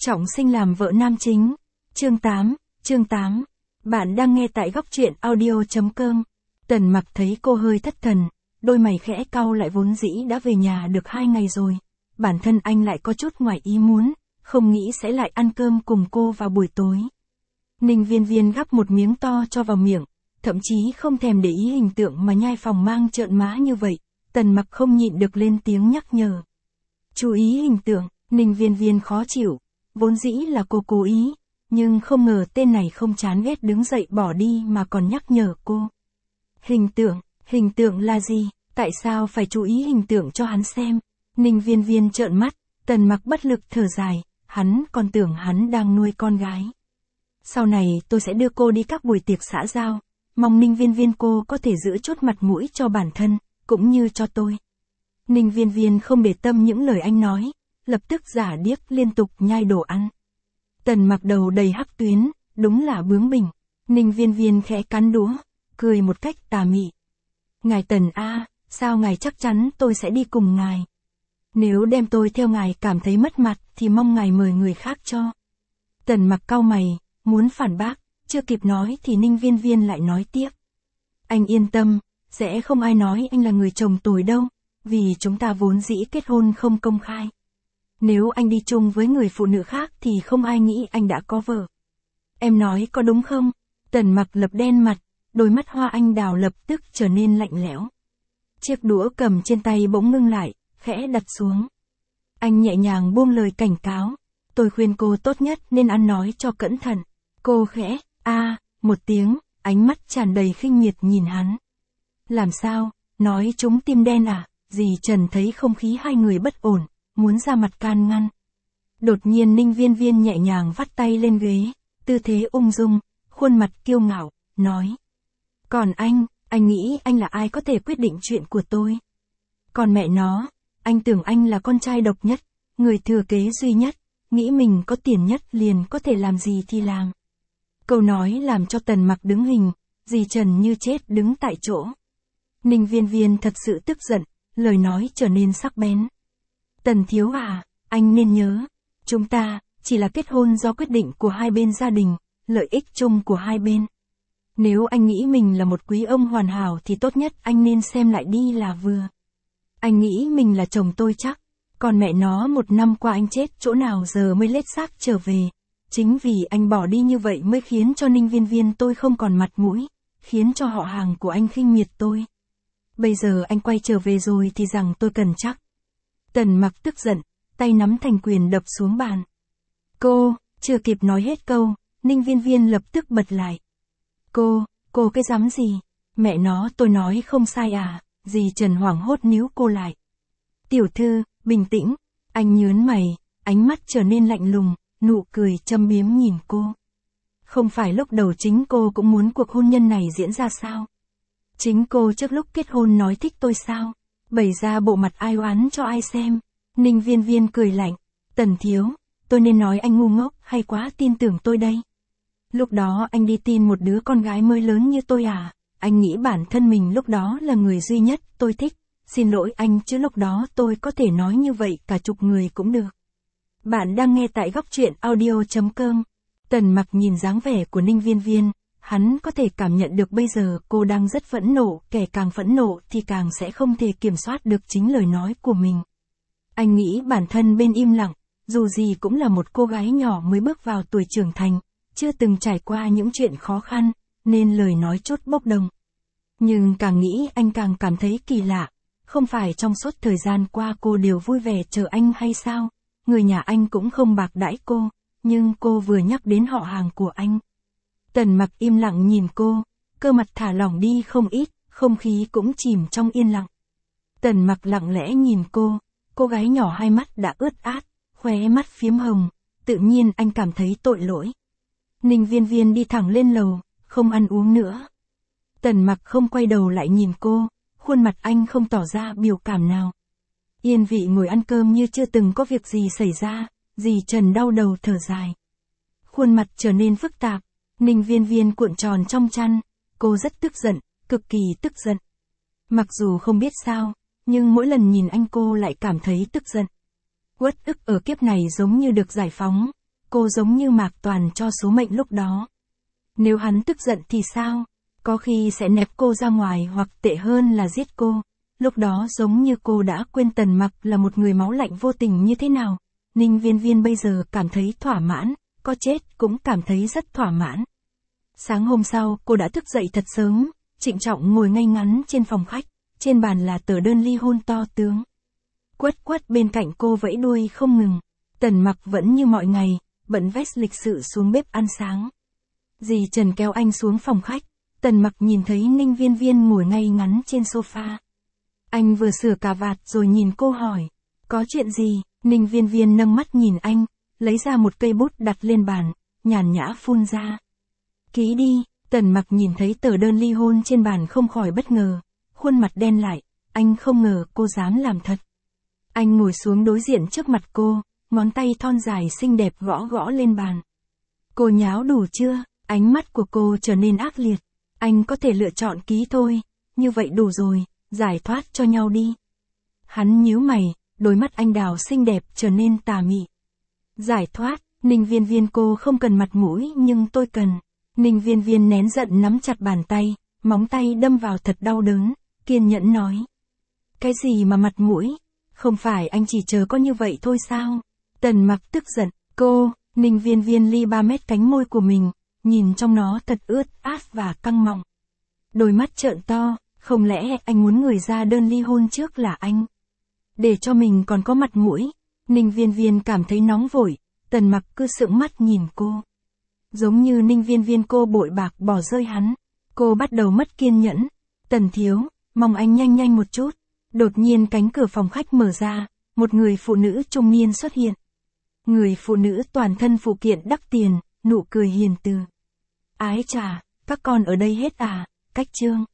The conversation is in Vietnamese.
Trọng sinh làm vợ nam chính. Chương 8. Bạn đang nghe tại góc truyện audio.com. Tần Mặc thấy cô hơi thất thần, đôi mày khẽ cau lại, vốn dĩ đã về nhà được 2 ngày rồi. Bản thân anh lại có chút ngoài ý muốn, không nghĩ sẽ lại ăn cơm cùng cô vào buổi tối. Ninh Viên Viên gắp một miếng to cho vào miệng, thậm chí không thèm để ý hình tượng mà nhai phòng mang trợn má như vậy. Tần Mặc không nhịn được lên tiếng nhắc nhở. Chú ý hình tượng. Ninh Viên Viên khó chịu, vốn dĩ là cô cố ý, nhưng không ngờ tên này không chán ghét đứng dậy bỏ đi mà còn nhắc nhở cô. Hình tượng là gì? Tại sao phải chú ý hình tượng cho hắn xem? Ninh Viên Viên trợn mắt, Tần Mặc bất lực thở dài, hắn còn tưởng hắn đang nuôi con gái. Sau này tôi sẽ đưa cô đi các buổi tiệc xã giao, mong Ninh Viên Viên cô có thể giữ chút mặt mũi cho bản thân, cũng như cho tôi. Ninh Viên Viên không để tâm những lời anh nói, lập tức giả điếc liên tục nhai đồ ăn. Tần Mặc đầu đầy hắc tuyến, đúng là bướng bỉnh. Ninh Viên Viên khẽ cắn đũa, cười một cách tà mị. Ngài Tần a, sao ngài chắc chắn tôi sẽ đi cùng ngài? Nếu đem tôi theo ngài cảm thấy mất mặt thì mong ngài mời người khác cho. Tần Mặc cau mày, muốn phản bác, chưa kịp nói thì Ninh Viên Viên lại nói tiếp. Anh yên tâm, sẽ không ai nói anh là người chồng tồi đâu, vì chúng ta vốn dĩ kết hôn không công khai. Nếu anh đi chung với người phụ nữ khác thì không ai nghĩ anh đã có vợ. Em nói có đúng không? Tần Mặc lập đen mặt, đôi mắt hoa anh đào lập tức trở nên lạnh lẽo. Chiếc đũa cầm trên tay bỗng ngưng lại, khẽ đặt xuống. Anh nhẹ nhàng buông lời cảnh cáo. Tôi khuyên cô tốt nhất nên ăn nói cho cẩn thận. Cô khẽ, một tiếng, ánh mắt tràn đầy khinh miệt nhìn hắn. Làm sao, nói chúng tim đen à? Dì Trần thấy không khí hai người bất ổn, muốn ra mặt can ngăn. Đột nhiên Ninh Viên Viên nhẹ nhàng vắt tay lên ghế, tư thế ung dung, khuôn mặt kiêu ngạo, nói. Còn anh nghĩ anh là ai có thể quyết định chuyện của tôi? Còn mẹ nó, anh tưởng anh là con trai độc nhất, người thừa kế duy nhất, nghĩ mình có tiền nhất liền có thể làm gì thì làm. Câu nói làm cho Tần Mặc đứng hình, dì Trần như chết đứng tại chỗ. Ninh Viên Viên thật sự tức giận, lời nói trở nên sắc bén. Tần thiếu à, anh nên nhớ, chúng ta chỉ là kết hôn do quyết định của hai bên gia đình, lợi ích chung của hai bên. Nếu anh nghĩ mình là một quý ông hoàn hảo thì tốt nhất anh nên xem lại đi là vừa. Anh nghĩ mình là chồng tôi chắc, còn mẹ nó 1 năm qua anh chết chỗ nào giờ mới lết xác trở về. Chính vì anh bỏ đi như vậy mới khiến cho Ninh Viên Viên tôi không còn mặt mũi, khiến cho họ hàng của anh khinh miệt tôi. Bây giờ anh quay trở về rồi thì rằng tôi cần chắc. Tần Mặc tức giận, tay nắm thành quyền đập xuống bàn. Cô, chưa kịp nói hết câu, Ninh Viên Viên lập tức bật lại. Cô cái dám gì? Mẹ nó tôi nói không sai à? Dì Trần hoảng hốt níu cô lại. Tiểu thư, bình tĩnh. Anh nhớn mày, ánh mắt trở nên lạnh lùng, nụ cười châm biếm nhìn cô. Không phải lúc đầu chính cô cũng muốn cuộc hôn nhân này diễn ra sao? Chính cô trước lúc kết hôn nói thích tôi sao? Bày ra bộ mặt ai oán cho ai xem. Ninh Viên Viên cười lạnh. Tần thiếu, tôi nên nói anh ngu ngốc hay quá tin tưởng tôi đây? Lúc đó anh đi tin một đứa con gái mới lớn như tôi à? Anh nghĩ bản thân mình lúc đó là người duy nhất tôi thích. Xin lỗi anh chứ lúc đó tôi có thể nói như vậy cả chục người cũng được. Bạn đang nghe tại góc truyện audio.com. Tần Mặc nhìn dáng vẻ của Ninh Viên Viên, hắn có thể cảm nhận được bây giờ cô đang rất phẫn nộ, kẻ càng phẫn nộ thì càng sẽ không thể kiểm soát được chính lời nói của mình. Anh nghĩ bản thân bên im lặng, dù gì cũng là một cô gái nhỏ mới bước vào tuổi trưởng thành, chưa từng trải qua những chuyện khó khăn, nên lời nói chút bốc đồng. Nhưng càng nghĩ anh càng cảm thấy kỳ lạ, không phải trong suốt thời gian qua cô đều vui vẻ chờ anh hay sao? Người nhà anh cũng không bạc đãi cô, nhưng cô vừa nhắc đến họ hàng của anh. Tần Mặc im lặng nhìn cô, cơ mặt thả lỏng đi không ít, không khí cũng chìm trong yên lặng. Tần Mặc lặng lẽ nhìn cô gái nhỏ hai mắt đã ướt át, khóe mắt phiếm hồng, tự nhiên anh cảm thấy tội lỗi. Ninh Viên Viên đi thẳng lên lầu, không ăn uống nữa. Tần Mặc không quay đầu lại nhìn cô, khuôn mặt anh không tỏ ra biểu cảm nào. Yên vị ngồi ăn cơm như chưa từng có việc gì xảy ra, dì Trần đau đầu thở dài. Khuôn mặt trở nên phức tạp, Ninh Viên Viên cuộn tròn trong chăn, cô rất tức giận, cực kỳ tức giận. Mặc dù không biết sao, nhưng mỗi lần nhìn anh cô lại cảm thấy tức giận. Uất ức ở kiếp này giống như được giải phóng, cô giống như Mạc Toàn cho số mệnh lúc đó. Nếu hắn tức giận thì sao? Có khi sẽ ném cô ra ngoài hoặc tệ hơn là giết cô. Lúc đó giống như cô đã quên Tần Mặc là một người máu lạnh vô tình như thế nào. Ninh Viên Viên bây giờ cảm thấy thỏa mãn, có chết cũng cảm thấy rất thỏa mãn. Sáng hôm sau, cô đã thức dậy thật sớm, trịnh trọng ngồi ngay ngắn trên phòng khách, trên bàn là tờ đơn ly hôn to tướng. Quất Quất bên cạnh cô vẫy đuôi không ngừng. Tần Mặc vẫn như mọi ngày, bận vest lịch sự xuống bếp ăn sáng. Dì Trần kéo anh xuống phòng khách, Tần Mặc nhìn thấy Ninh Viên Viên ngồi ngay ngắn trên sofa. Anh vừa sửa cà vạt rồi nhìn cô hỏi, có chuyện gì? Ninh Viên Viên nâng mắt nhìn anh, lấy ra một cây bút đặt lên bàn, nhàn nhã phun ra. Ký đi. Tần Mặc nhìn thấy tờ đơn ly hôn trên bàn không khỏi bất ngờ, khuôn mặt đen lại, anh không ngờ cô dám làm thật. Anh ngồi xuống đối diện trước mặt cô, ngón tay thon dài xinh đẹp gõ gõ lên bàn. Cô nháo đủ chưa? Ánh mắt của cô trở nên ác liệt. Anh có thể lựa chọn ký thôi, như vậy đủ rồi, giải thoát cho nhau đi. Hắn nhíu mày, đôi mắt anh đào xinh đẹp trở nên tà mị. Giải thoát, Ninh Viên Viên cô không cần mặt mũi nhưng tôi cần. Ninh Viên Viên nén giận nắm chặt bàn tay, móng tay đâm vào thật đau đớn, kiên nhẫn nói. Cái gì mà mặt mũi? Không phải anh chỉ chờ có như vậy thôi sao? Tần Mặc tức giận, cô, Ninh Viên Viên ly 3 mét cánh môi của mình, nhìn trong nó thật ướt át và căng mọng. Đôi mắt trợn to, không lẽ anh muốn người ra đơn ly hôn trước là anh? Để cho mình còn có mặt mũi. Ninh Viên Viên cảm thấy nóng vội, Tần Mặc cứ sững mắt nhìn cô. Giống như Ninh Viên Viên cô bội bạc bỏ rơi hắn. Cô bắt đầu mất kiên nhẫn. Tần thiếu, mong anh nhanh nhanh một chút. Đột nhiên cánh cửa phòng khách mở ra, một người phụ nữ trung niên xuất hiện. Người phụ nữ toàn thân phụ kiện đắt tiền, nụ cười hiền từ. Ái chà, các con ở đây hết à? Cách Trương.